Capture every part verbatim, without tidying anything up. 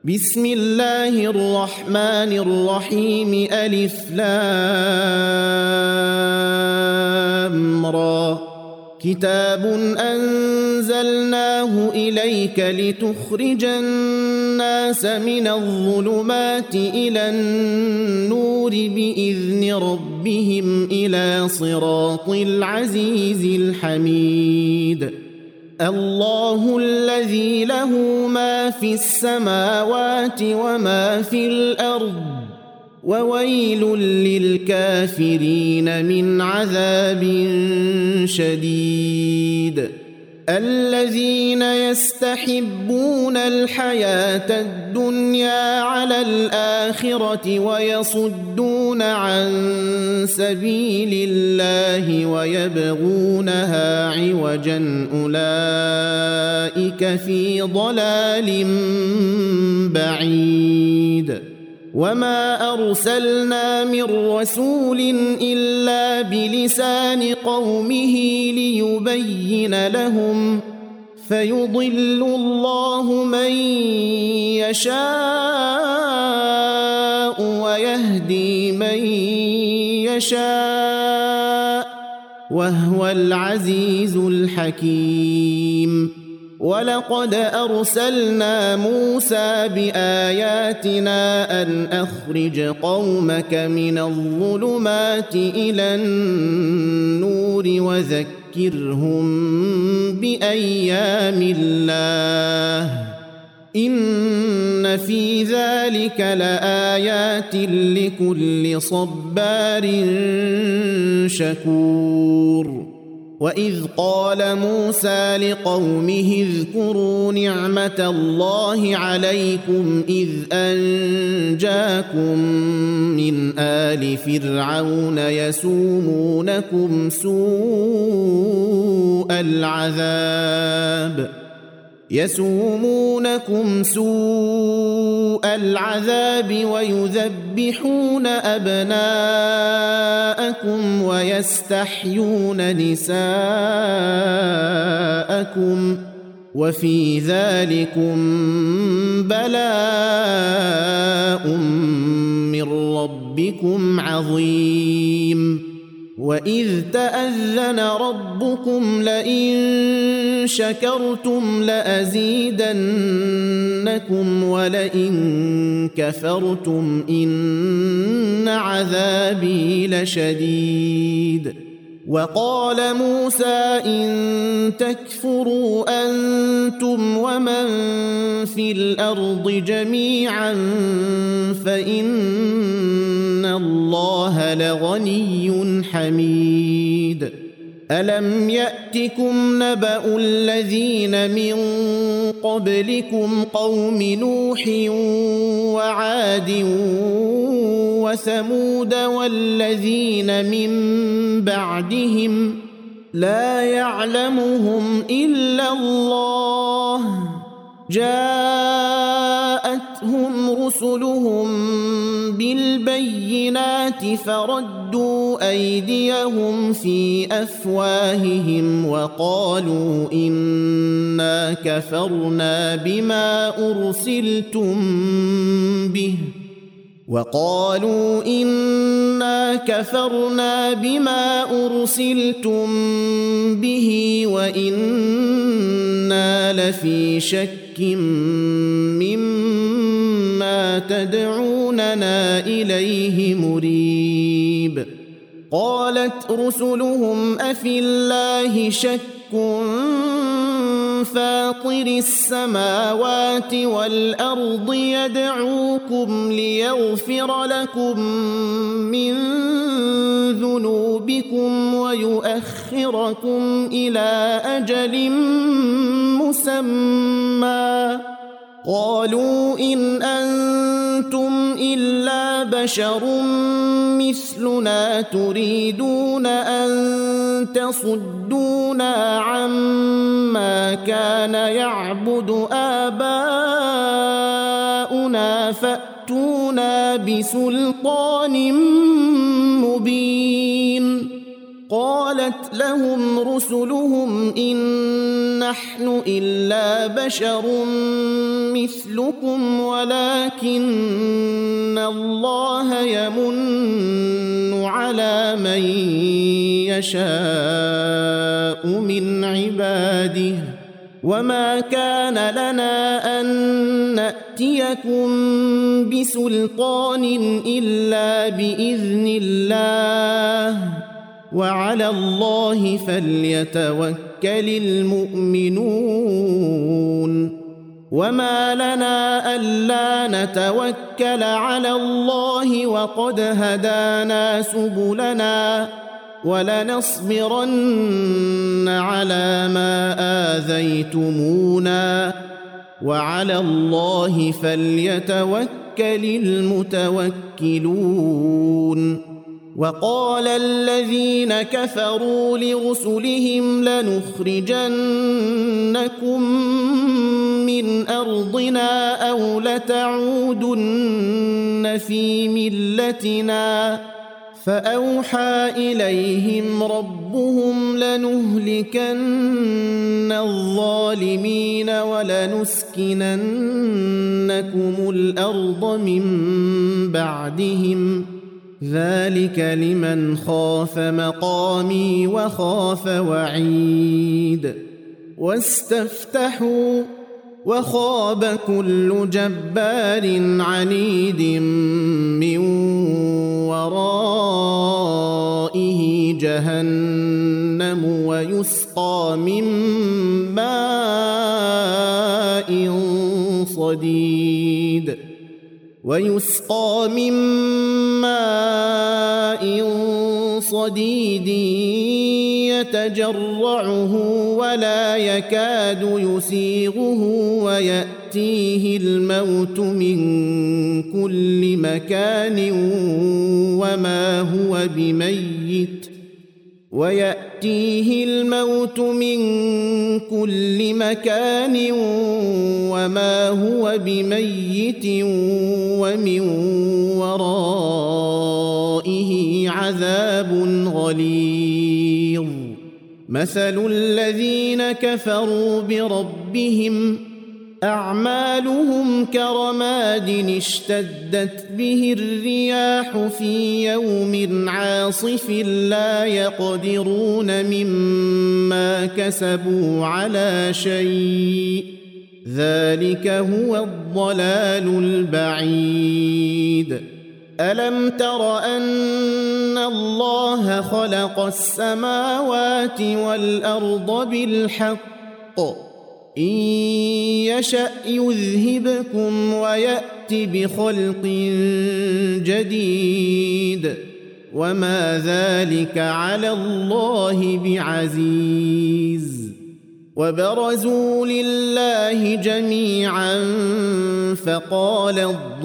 بسم الله الرحمن الرحيم ألف لام را كتاب أنزلناه إليك لتخرج الناس من الظلمات إلى النور بإذن ربهم إلى صراط العزيز الحميد الله الذي له ما في السماوات وما في الأرض وويل للكافرين من عذاب شديد الذين يستحبون الحياة الدنيا على الآخرة ويصدون عن سبيل الله ويبغونها عوجا أولئك في ضلال بعيد وما أرسلنا من رسول إلا بلسان قومه ليبين لهم فيضل الله من يشاء ويهدي من يشاء وهو العزيز الحكيم ولقد أرسلنا موسى بآياتنا أن أخرج قومك من الظلمات إلى النور وذكرهم بأيام الله إن في ذلك لآيات لكل صبار شكور وإذ قال موسى لقومه اذكروا نعمة الله عليكم إذ أنجاكم من آل فرعون يسومونكم سوء العذاب يسومونكم سوء العذاب ويذبحون أبناءكم ويستحيون نساءكم وفي ذلكم بلاء من ربكم عظيم وإذ تأذن ربكم لئن شكرتم لأزيدنكم ولئن كفرتم إن عذابي لشديد وقال موسى إن تكفروا أنتم ومن في الأرض جميعا فإن الله لغني حميد ألم يأتكم نبأ الذين من قبلكم قوم نوح وعاد وثمود والذين من بعدهم لا يعلمهم إلا الله جاءتهم رسلهم بالبينات فردوا أيديهم في أفواههم وقالوا إنا كفرنا بما أرسلتم به وقالوا إنا كفرنا بما أرسلتم به وإنا لفي شك مما تدعوننا إليه مريب قالت رسلهم أفي الله شك فاطر السماوات والأرض يدعوكم ليغفر لكم من ذنوبكم ويؤخركم إلى أجل مسمى قالوا إن أنتم إلا بشر مثلنا تريدون أن تصدونا عما كان يعبد آباؤنا فأتونا بسلطان مبين قالت لهم رسلهم إن نحن إلا بشر مثلكم ولكن الله يمن على من يشاء من عباده وما كان لنا أن نأتيكم بسلطان إلا بإذن الله وعلى الله فليتوكل المؤمنون وما لنا ألا نتوكل على الله وقد هدانا سبلنا ولنصبرن على ما آذيتمونا وعلى الله فليتوكل المتوكلون وقال الذين كفروا لرسلهم لنخرجنكم من أرضنا أو لتعودن في ملتنا فأوحى إليهم ربهم لنهلكن الظالمين ولنسكننكم الأرض من بعدهم ذلك لمن خاف مقامي وخاف وعيد واستفتحوا وخاب كل جبار عنيد من ورائه جهنم ويسقى من ماء صديد ويسقى من ماء صديد يتجرعه ولا يكاد يسيغه ويأتيه الموت من كل مكان وما هو بميت ويأتيه الموت من كل مكان وما هو بميت ومن ورائه عذاب غليظ مثل الذين كفروا بربهم أعمالهم كرماد اشتدت به الرياح في يوم عاصف لا يقدرون مما كسبوا على شيء ذلك هو الضلال البعيد ألم تر أن الله خلق السماوات والأرض بالحق إن يشأ يذهبكم ويأت بخلق جديد وما ذلك على الله بعزيز وبرزوا لله جميعا فقال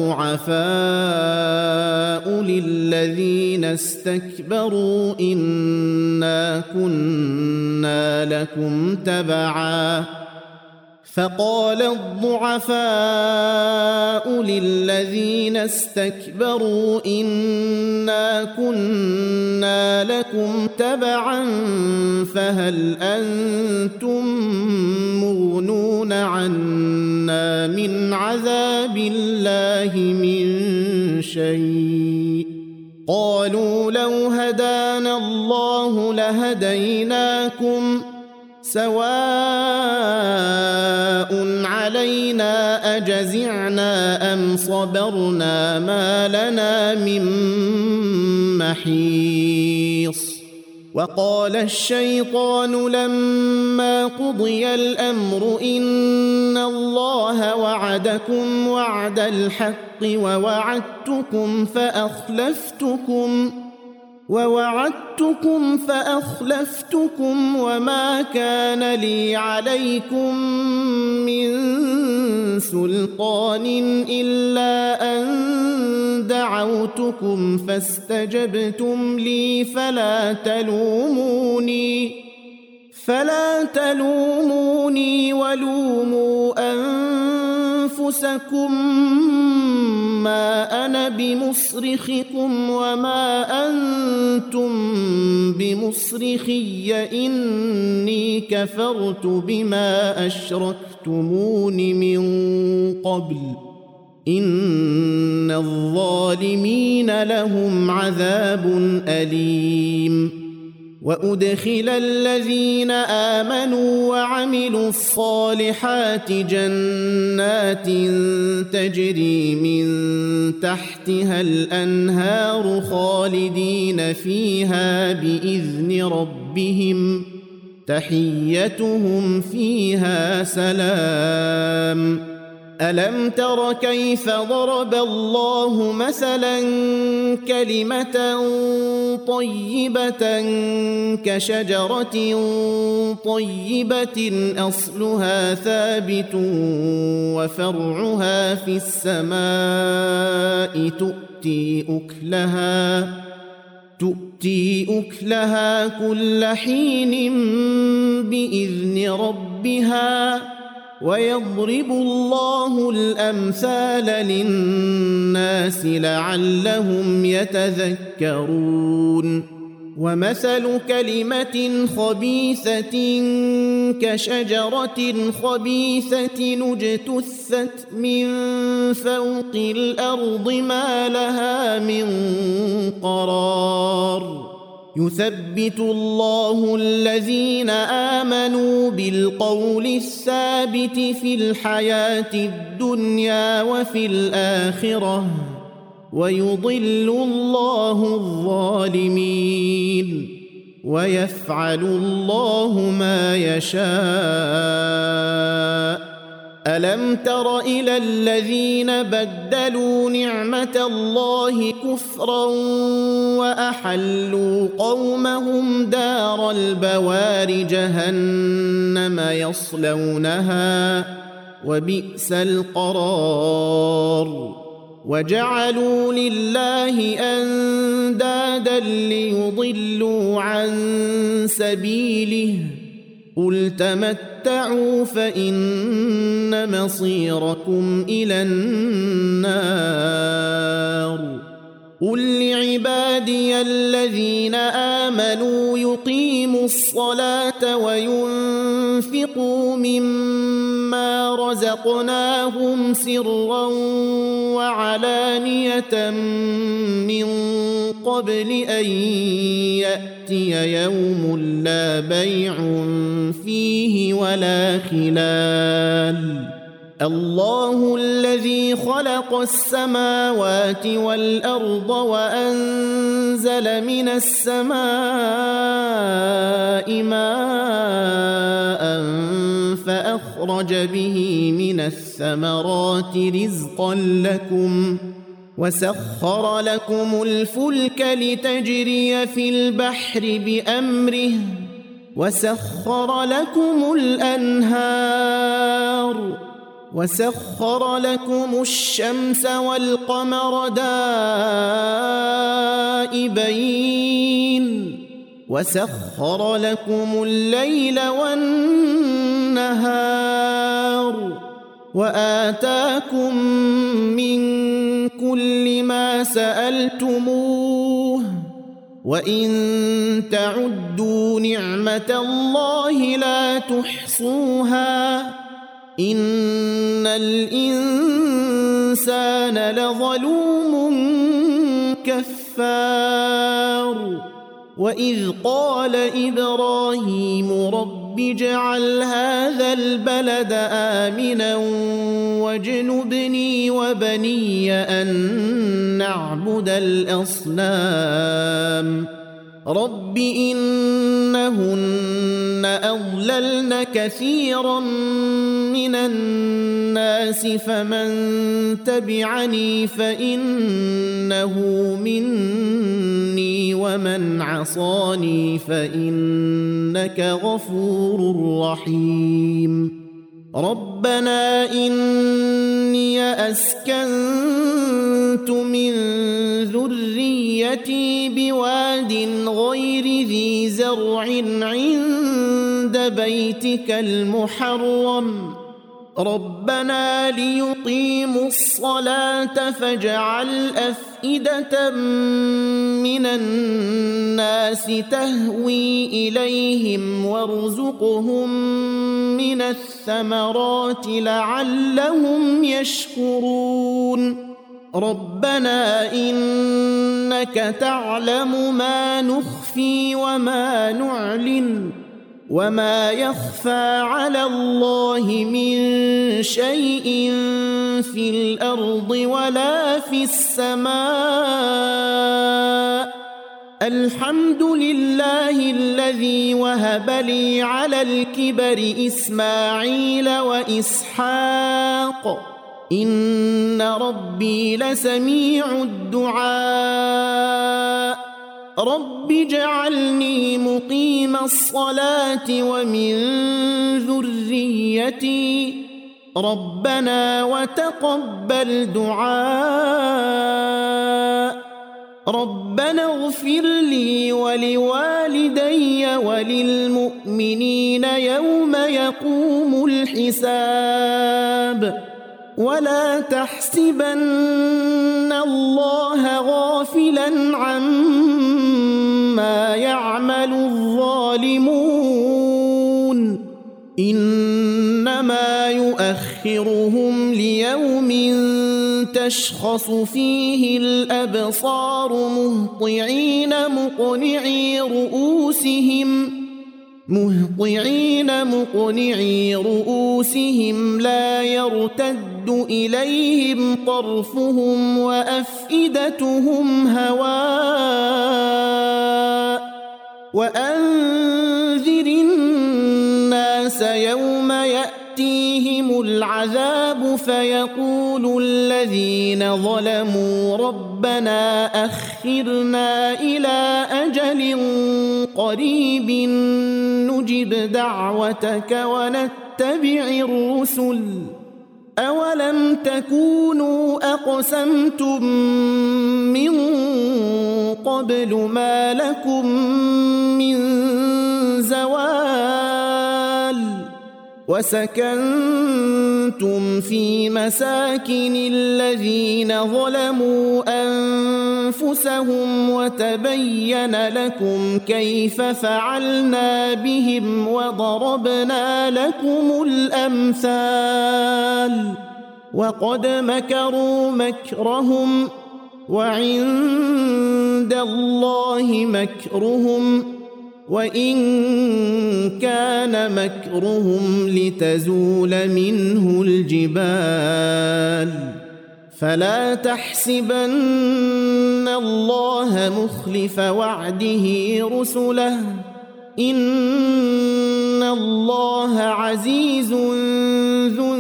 الضعفاء للذين استكبروا إنا كنا لكم تبعا فقال الضعفاء للذين استكبروا إنا كنا لكم تبعا فهل أنتم مغنون عنا من عذاب الله من شيء قالوا لو هدانا الله لهديناكم سواء علينا أجزعنا أم صبرنا ما لنا من محيص وقال الشيطان لما قضي الأمر إن الله وعدكم وعد الحق ووعدتكم فأخلفتكم ووعدتكم فأخلفتكم وما كان لي عليكم من سلطان إلا أن دعوتكم فاستجبتم لي فلا تلوموني فلا تلوموني ولوموا أنفسكم أنفسكم ما أنا بمصرخكم وما أنتم بمصرخي إني كفرت بما أشركتمون من قبل إن الظالمين لهم عذاب أليم. وأدخل الذين آمنوا وعملوا الصالحات جنات تجري من تحتها الأنهار خالدين فيها بإذن ربهم تحيتهم فيها سلام. ألم تر كيف ضرب الله مثلا كلمة طيبة كشجرة طيبة أصلها ثابت وفرعها في السماء تؤتي أكلها تؤتي أكلها كل حين بإذن ربها ويضرب الله الأمثال للناس لعلهم يتذكرون. ومثل كلمة خبيثة كشجرة خبيثة اجتثت من فوق الأرض ما لها من قرار. يثبت الله الذين آمنوا بالقول الثابت في الحياة الدنيا وفي الآخرة ويضل الله الظالمين ويفعل الله ما يشاء. ألم تر إلى الذين بدلوا نعمة الله كفرا وأحلوا قومهم دار البوار جهنم يصلونها وبئس القرار. وجعلوا لله أندادا ليضلوا عن سبيله قل تمتعوا فإن مصيركم إلى النار. قل لعبادي الذين آمنوا يقيموا الصلاة وينفقوا مما رزقناهم سرا وعلانية من قبل أن يأتي يوم لا بيع فيه ولا خلال. الله الذي خلق السماوات والأرض وأنزل من السماء ماء فأخرج به من الثمرات رزقا لكم وسخر لكم الفلك لتجري في البحر بأمره وسخر لكم الأنهار وسخر لكم الشمس والقمر دائبين وسخر لكم الليل والنهار وآتاكم من كل ما سألتموه وإن تعدوا نعمة الله لا تحصوها إن الإنسان لظلوم كفار. وإذ قال إبراهيم رب اجعل هذا البلد آمنا واجنبني وبني أن نعبد الأصنام رب إنهن أضللن كثيرا من الناس فمن تبعني فإنه مني ومن عصاني فإنك غفور رحيم. ربنا إني أسكنت من ذريتي بواد غير ذي زرع عند بيتك المحرم ربنا ليقيموا الصلاة فاجعل أفئدة من الناس تهوي إليهم وارزقهم من الثمرات لعلهم يشكرون ربنا إنك تعلم ما نخفي وما نعلن وما يخفى على الله من شيء في الأرض ولا في السماء الحمد لله الذي وهب لي على الكبر إسماعيل وإسحاق إن ربي لسميع الدعاء رب اجعلني مقيم الصلاة ومن ذريتي ربنا وتقبل دعاء ربنا اغفر لي ولوالدي وللمؤمنين يوم يقوم الحساب ولا تحسبن الله غافلا عما يعمل الظالمون إنما يؤخرهم ليوم تشخص فيه الأبصار مهطعين مقنعي رؤوسهم مهطعين مقنعي رؤوسهم لا يرتد إليهم طرفهم وأفئدتهم هواء وأنذر الناس يوم يأتيهم العذاب فيقول الذين ظلموا ربنا أخرنا إلى أجل قريب نجب دعوتك ونتبع الرسل أولم تكونوا أقسمتم من قبل ما لكم من زوال وسكنتم في مساكن الذين ظلموا أنفسهم وتبين لكم كيف فعلنا بهم وضربنا لكم الأمثال وقد مكروا مكرهم وعند الله مكرهم وإن كان مكرهم لتزول منه الجبال فلا تحسبن الله مخلف وعده رسله إن الله عزيز ذو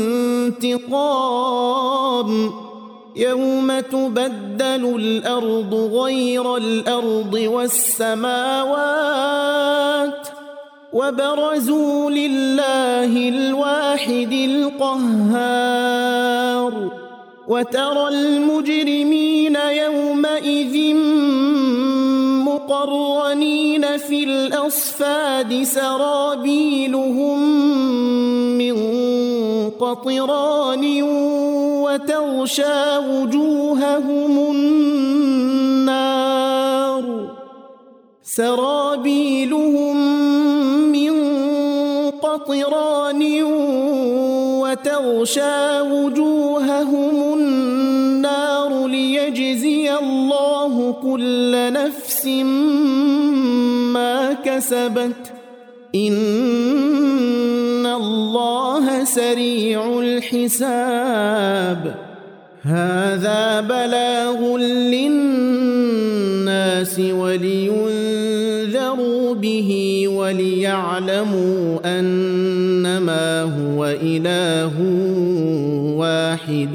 انتقام يوم تبدل الأرض غير الأرض والسماوات وبرزوا لله الواحد القهار وترى المجرمين يومئذ مقرنين في الأصفاد سرابيلهم من قطران وتغشى وجوههم النار سرابيلهم من قطران وتغشى وجوههم النار ليجزي الله كل نفس ما كسبت إن الله سريع الحساب هذا بلاغ للناس ولينذروا به وليعلموا أنما هو إله واحد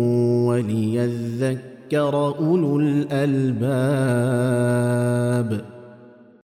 وليذكر أولو الألباب